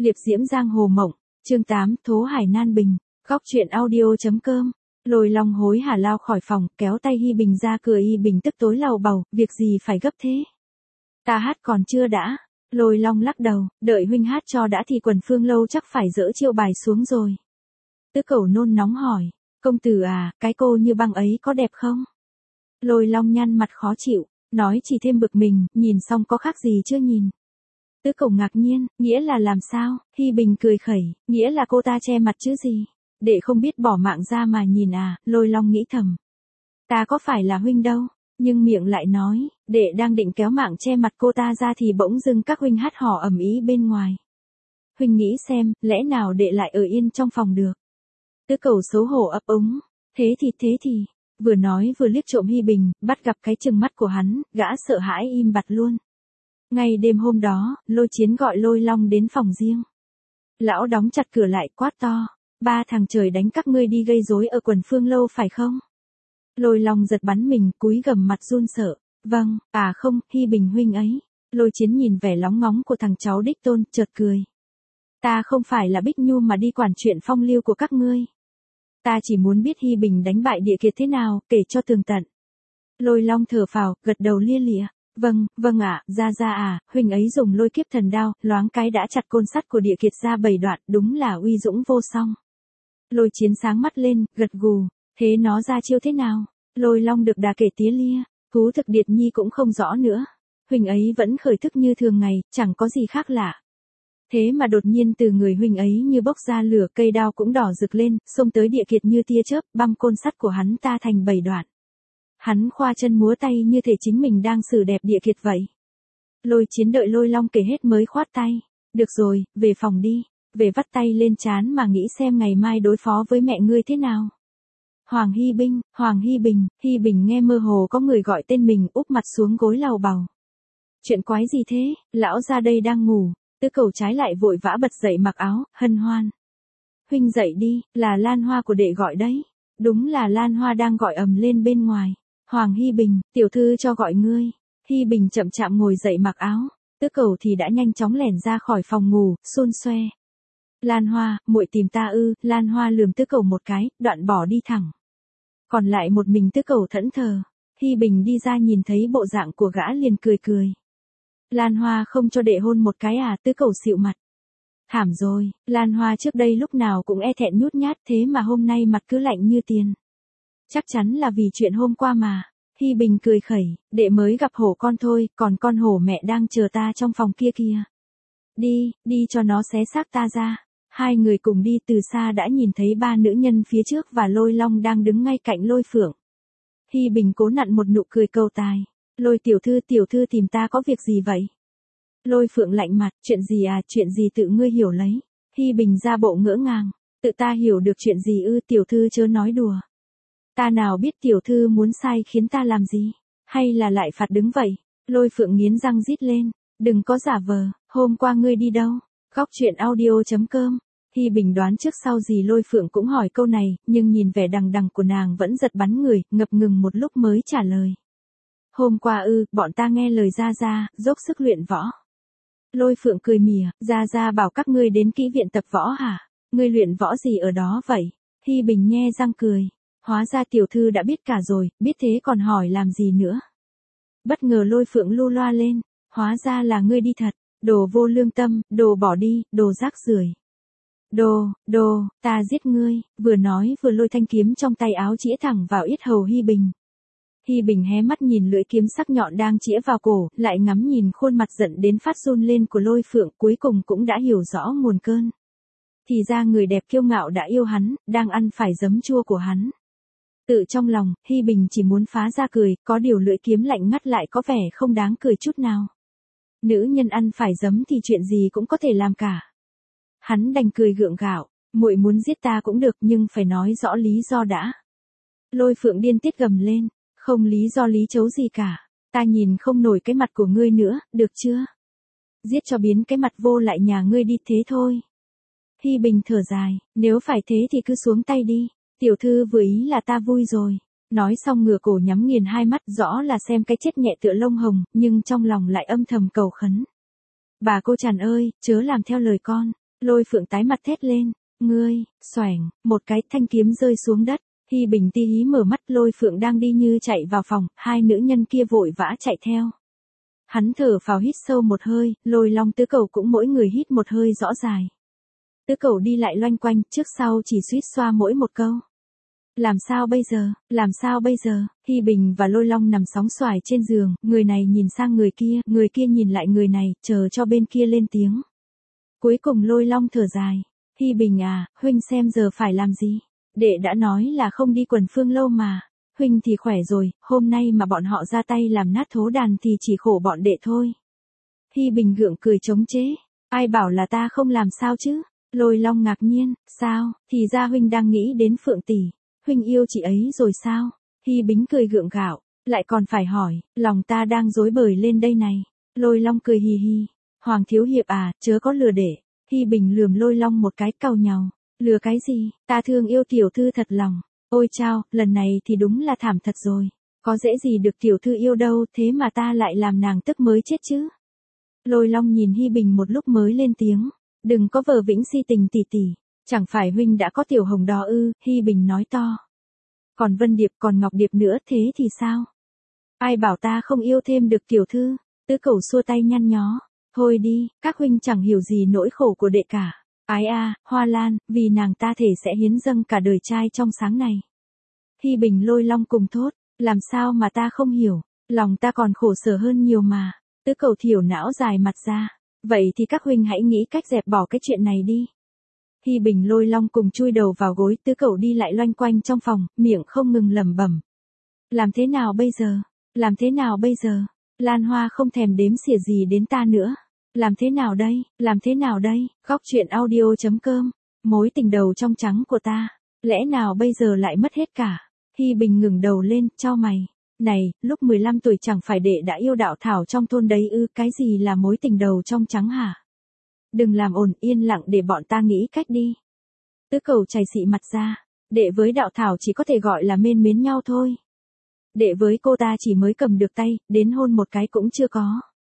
Liệp diễm giang hồ mộng, chương 8, Thố Hải Nan Bình, góc truyện audio.com. Lôi Long hối hả lao khỏi phòng, kéo tay Hi Bình ra cửa. Hi Bình tức tối lầu bầu, việc gì phải gấp thế? Ta hát còn chưa đã. Lôi Long lắc đầu, đợi huynh hát cho đã thì quần Phương Lâu chắc phải dỡ chiêu bài xuống rồi. Tứ Cẩu nôn nóng hỏi, công tử à, cái cô như băng ấy có đẹp không? Lôi Long nhăn mặt khó chịu, nói chỉ thêm bực mình, nhìn xong có khác gì chưa nhìn. Tứ Cẩu ngạc nhiên, nghĩa là làm sao? Hi Bình cười khẩy, nghĩa là cô ta che mặt chứ gì. Đệ không biết bỏ mạng ra mà nhìn à, Lôi Long nghĩ thầm. Ta có phải là huynh đâu, nhưng miệng lại nói, đệ đang định kéo mạng che mặt cô ta ra thì bỗng dưng các huynh hát hò ầm ĩ bên ngoài. Huynh nghĩ xem, lẽ nào đệ lại ở yên trong phòng được? Tứ Cẩu xấu hổ ấp úng, thế thì, vừa nói vừa liếc trộm Hi Bình, bắt gặp cái chừng mắt của hắn, gã sợ hãi im bặt luôn. Ngay đêm hôm đó, Lôi Chiến gọi Lôi Long đến phòng riêng. Lão đóng chặt cửa lại quát to, ba thằng trời đánh các ngươi đi gây rối ở quần Phương Lâu phải không? Lôi Long giật bắn mình, cúi gằm mặt run sợ, vâng, à không, Hi Bình huynh ấy. Lôi Chiến nhìn vẻ lóng ngóng của thằng cháu đích tôn, chợt cười. Ta không phải là Bích Nhu mà đi quản chuyện phong lưu của các ngươi. Ta chỉ muốn biết Hi Bình đánh bại Địa Kiệt thế nào, kể cho tường tận. Lôi Long thở phào, gật đầu lia lịa. Vâng ạ, ra à, huynh ấy dùng lôi kiếp thần đao, loáng cái đã chặt côn sắt của Địa Kiệt ra 7 đoạn, đúng là uy dũng vô song. Lôi Chiến sáng mắt lên, gật gù, thế nó ra chiêu thế nào? Lôi Long được đà kể tía lia, thú thực Điệt Nhi cũng không rõ nữa. Huynh ấy vẫn khởi thức như thường ngày, chẳng có gì khác lạ. Thế mà đột nhiên từ người huynh ấy như bốc ra lửa, cây đao cũng đỏ rực lên, xông tới Địa Kiệt như tia chớp, băm côn sắt của hắn ta thành 7 đoạn. Hắn khoa chân múa tay như thể chính mình đang xử đẹp Địa Kiệt vậy. Lôi Chiến đợi Lôi Long kể hết mới khoát tay. Được rồi, về phòng đi. Về vắt tay lên trán mà nghĩ xem ngày mai đối phó với mẹ ngươi thế nào. Hoàng Hi Bình, Hi Bình nghe mơ hồ có người gọi tên mình, úp mặt xuống gối lầu bầu. Chuyện quái gì thế, lão ra đây đang ngủ. Tứ Cẩu trái lại vội vã bật dậy mặc áo, hân hoan. Huynh dậy đi, là Lan Hoa của đệ gọi đấy. Đúng là Lan Hoa đang gọi ầm lên bên ngoài. Hoàng Hi Bình, tiểu thư cho gọi ngươi. Hi Bình chậm chạm ngồi dậy mặc áo. Tứ Cẩu thì đã nhanh chóng lẻn ra khỏi phòng ngủ, xôn xoe. Lan Hoa, muội tìm ta ư? Lan Hoa lườm Tứ Cẩu một cái, đoạn bỏ đi thẳng. Còn lại một mình Tứ Cẩu thẫn thờ. Hi Bình đi ra nhìn thấy bộ dạng của gã liền cười. Lan Hoa không cho đệ hôn một cái à? Tứ Cẩu xịu mặt. Thảm rồi, Lan Hoa trước đây lúc nào cũng e thẹn nhút nhát, thế mà hôm nay mặt cứ lạnh như tiền. Chắc chắn là vì chuyện hôm qua mà. Hi Bình cười khẩy, đệ mới gặp hổ con thôi, còn con hổ mẹ đang chờ ta trong phòng kia kìa. Đi cho nó xé xác ta ra. Hai người cùng đi, từ xa đã nhìn thấy ba nữ nhân phía trước và Lôi Long đang đứng ngay cạnh Lôi Phượng. Hi Bình cố nặn một nụ cười cầu tài. Lôi tiểu thư tìm ta có việc gì vậy? Lôi Phượng lạnh mặt, chuyện gì tự ngươi hiểu lấy. Hi Bình ra bộ ngỡ ngàng, tự ta hiểu được chuyện gì ư? Tiểu thư chớ nói đùa. Ta nào biết tiểu thư muốn sai khiến ta làm gì, hay là lại phạt đứng vậy? Lôi Phượng nghiến răng rít lên, đừng có giả vờ, hôm qua ngươi đi đâu? Góc truyện audio.com. Hi Bình đoán trước sau gì Lôi Phượng cũng hỏi câu này, nhưng nhìn vẻ đằng của nàng vẫn giật bắn người, ngập ngừng một lúc mới trả lời. Hôm qua ư, bọn ta nghe lời Gia, dốc sức luyện võ. Lôi Phượng cười mỉa, Gia bảo các ngươi đến kỹ viện tập võ hả? Ngươi luyện võ gì ở đó vậy? Hi Bình nhe răng cười. Hóa ra tiểu thư đã biết cả rồi, biết thế còn hỏi làm gì nữa. Bất ngờ Lôi Phượng lu loa lên, hóa ra là ngươi đi thật, đồ vô lương tâm, đồ bỏ đi, đồ rác rưởi. Ta giết ngươi, vừa nói vừa lôi thanh kiếm trong tay áo chĩa thẳng vào yết hầu Hi Bình. Hi Bình hé mắt nhìn lưỡi kiếm sắc nhọn đang chĩa vào cổ, lại ngắm nhìn khuôn mặt giận đến phát run lên của Lôi Phượng, cuối cùng cũng đã hiểu rõ nguồn cơn. Thì ra người đẹp kiêu ngạo đã yêu hắn, đang ăn phải giấm chua của hắn. Tự trong lòng, Hi Bình chỉ muốn phá ra cười, có điều lưỡi kiếm lạnh ngắt lại có vẻ không đáng cười chút nào. Nữ nhân ăn phải giấm thì chuyện gì cũng có thể làm cả. Hắn đành cười gượng gạo, muội muốn giết ta cũng được nhưng phải nói rõ lý do đã. Lôi Phượng điên tiết gầm lên, không lý do lý chấu gì cả, ta nhìn không nổi cái mặt của ngươi nữa, được chưa? Giết cho biến cái mặt vô lại nhà ngươi đi, thế thôi. Hi Bình thở dài, nếu phải thế thì cứ xuống tay đi. Tiểu thư vừa ý là ta vui rồi. Nói xong ngửa cổ nhắm nghiền hai mắt, rõ là xem cái chết nhẹ tựa lông hồng, nhưng trong lòng lại âm thầm cầu khấn. Bà cô Trần ơi, chớ làm theo lời con. Lôi Phượng tái mặt thét lên, ngươi, xoẻng, một cái thanh kiếm rơi xuống đất. Hi Bình tí hí mở mắt, Lôi Phượng đang đi như chạy vào phòng, hai nữ nhân kia vội vã chạy theo. Hắn thở phào hít sâu một hơi, Lôi Long Tứ Cẩu cũng mỗi người hít một hơi rõ dài. Tứ Cẩu đi lại loanh quanh, trước sau chỉ suýt xoa mỗi một câu. Làm sao bây giờ, làm sao bây giờ? Hi Bình và Lôi Long nằm sóng xoài trên giường, người này nhìn sang người kia nhìn lại người này, chờ cho bên kia lên tiếng. Cuối cùng Lôi Long thở dài. Hi Bình à, huynh xem giờ phải làm gì? Đệ đã nói là không đi Quần Phương Lâu mà. Huynh thì khỏe rồi, hôm nay mà bọn họ ra tay làm nát thố đàn thì chỉ khổ bọn đệ thôi. Hi Bình gượng cười chống chế. Ai bảo là ta không làm sao chứ? Lôi Long ngạc nhiên, sao, thì ra huynh đang nghĩ đến Phượng tỷ. Huynh yêu chị ấy rồi sao? Hi Bình cười gượng gạo, lại còn phải hỏi, lòng ta đang rối bời lên đây này. Lôi Long cười hì hì. Hoàng thiếu hiệp à, chớ có lừa đệ. Hi Bình lườm Lôi Long một cái cau nhàu. Lừa cái gì, ta thương yêu tiểu thư thật lòng. Ôi chao, lần này thì đúng là thảm thật rồi. Có dễ gì được tiểu thư yêu đâu, thế mà ta lại làm nàng tức mới chết chứ. Lôi Long nhìn Hi Bình một lúc mới lên tiếng. Đừng có vờ vĩnh si tình tỷ tỷ. Chẳng phải huynh đã có tiểu hồng đó ư? Hi Bình nói to. Còn Vân Điệp còn Ngọc Điệp nữa thế thì sao? Ai bảo ta không yêu thêm được tiểu thư? Tứ Cẩu xua tay nhăn nhó. Thôi đi, các huynh chẳng hiểu gì nỗi khổ của đệ cả. Ái a, Hoa Lan, vì nàng ta thể sẽ hiến dâng cả đời trai trong sáng này. Hi Bình Lôi Long cùng thốt, làm sao mà ta không hiểu, lòng ta còn khổ sở hơn nhiều mà. Tứ Cẩu thiểu não dài mặt ra. Vậy thì các huynh hãy nghĩ cách dẹp bỏ cái chuyện này đi. Hi Bình Lôi Long cùng chui đầu vào gối, Tứ Cẩu đi lại loanh quanh trong phòng, miệng không ngừng lẩm bẩm. Làm thế nào bây giờ? Làm thế nào bây giờ? Lan Hoa không thèm đếm xỉa gì đến ta nữa. Làm thế nào đây? Làm thế nào đây? Góc truyện audio.com. Mối tình đầu trong trắng của ta. Lẽ nào bây giờ lại mất hết cả? Hi Bình ngừng đầu lên, chau mày. Này, lúc 15 tuổi chẳng phải đệ đã yêu đạo thảo trong thôn đấy ư? Cái gì là mối tình đầu trong trắng hả? Đừng làm ồn, yên lặng để bọn ta nghĩ cách đi. Tứ Cẩu chảy xị mặt ra. Đệ với đạo thảo chỉ có thể gọi là mến mến nhau thôi. Đệ với cô ta chỉ mới cầm được tay, đến hôn một cái cũng chưa có.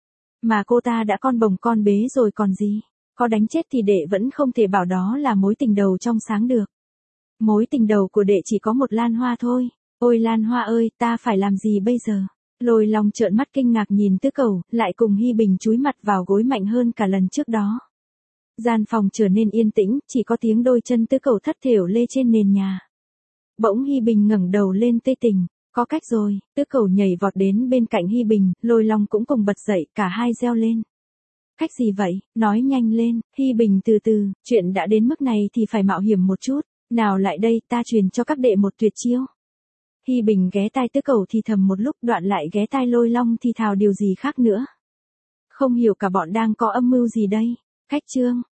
Mà cô ta đã con bồng con bế rồi còn gì. Có đánh chết thì đệ vẫn không thể bảo đó là mối tình đầu trong sáng được. Mối tình đầu của đệ chỉ có một Lan Hoa thôi. Ôi Lan Hoa ơi, ta phải làm gì bây giờ? Lôi Long trợn mắt kinh ngạc nhìn Tứ Cẩu, lại cùng Hi Bình chúi mặt vào gối mạnh hơn cả lần trước đó. Gian phòng trở nên yên tĩnh, chỉ có tiếng đôi chân Tứ Cẩu thất thểu lê trên nền nhà. Bỗng Hi Bình ngẩng đầu lên tê tỉnh. Có cách rồi, Tứ Cẩu nhảy vọt đến bên cạnh Hi Bình, Lôi Long cũng cùng bật dậy, cả hai reo lên. Cách gì vậy, nói nhanh lên, Hi Bình từ từ, chuyện đã đến mức này thì phải mạo hiểm một chút, nào lại đây, ta truyền cho các đệ một tuyệt chiêu. Hi Bình ghé tai Tứ Cẩu thì thầm một lúc, đoạn lại ghé tai Lôi Long thì thào điều gì khác nữa. Không hiểu cả bọn đang có âm mưu gì đây. Khách chương.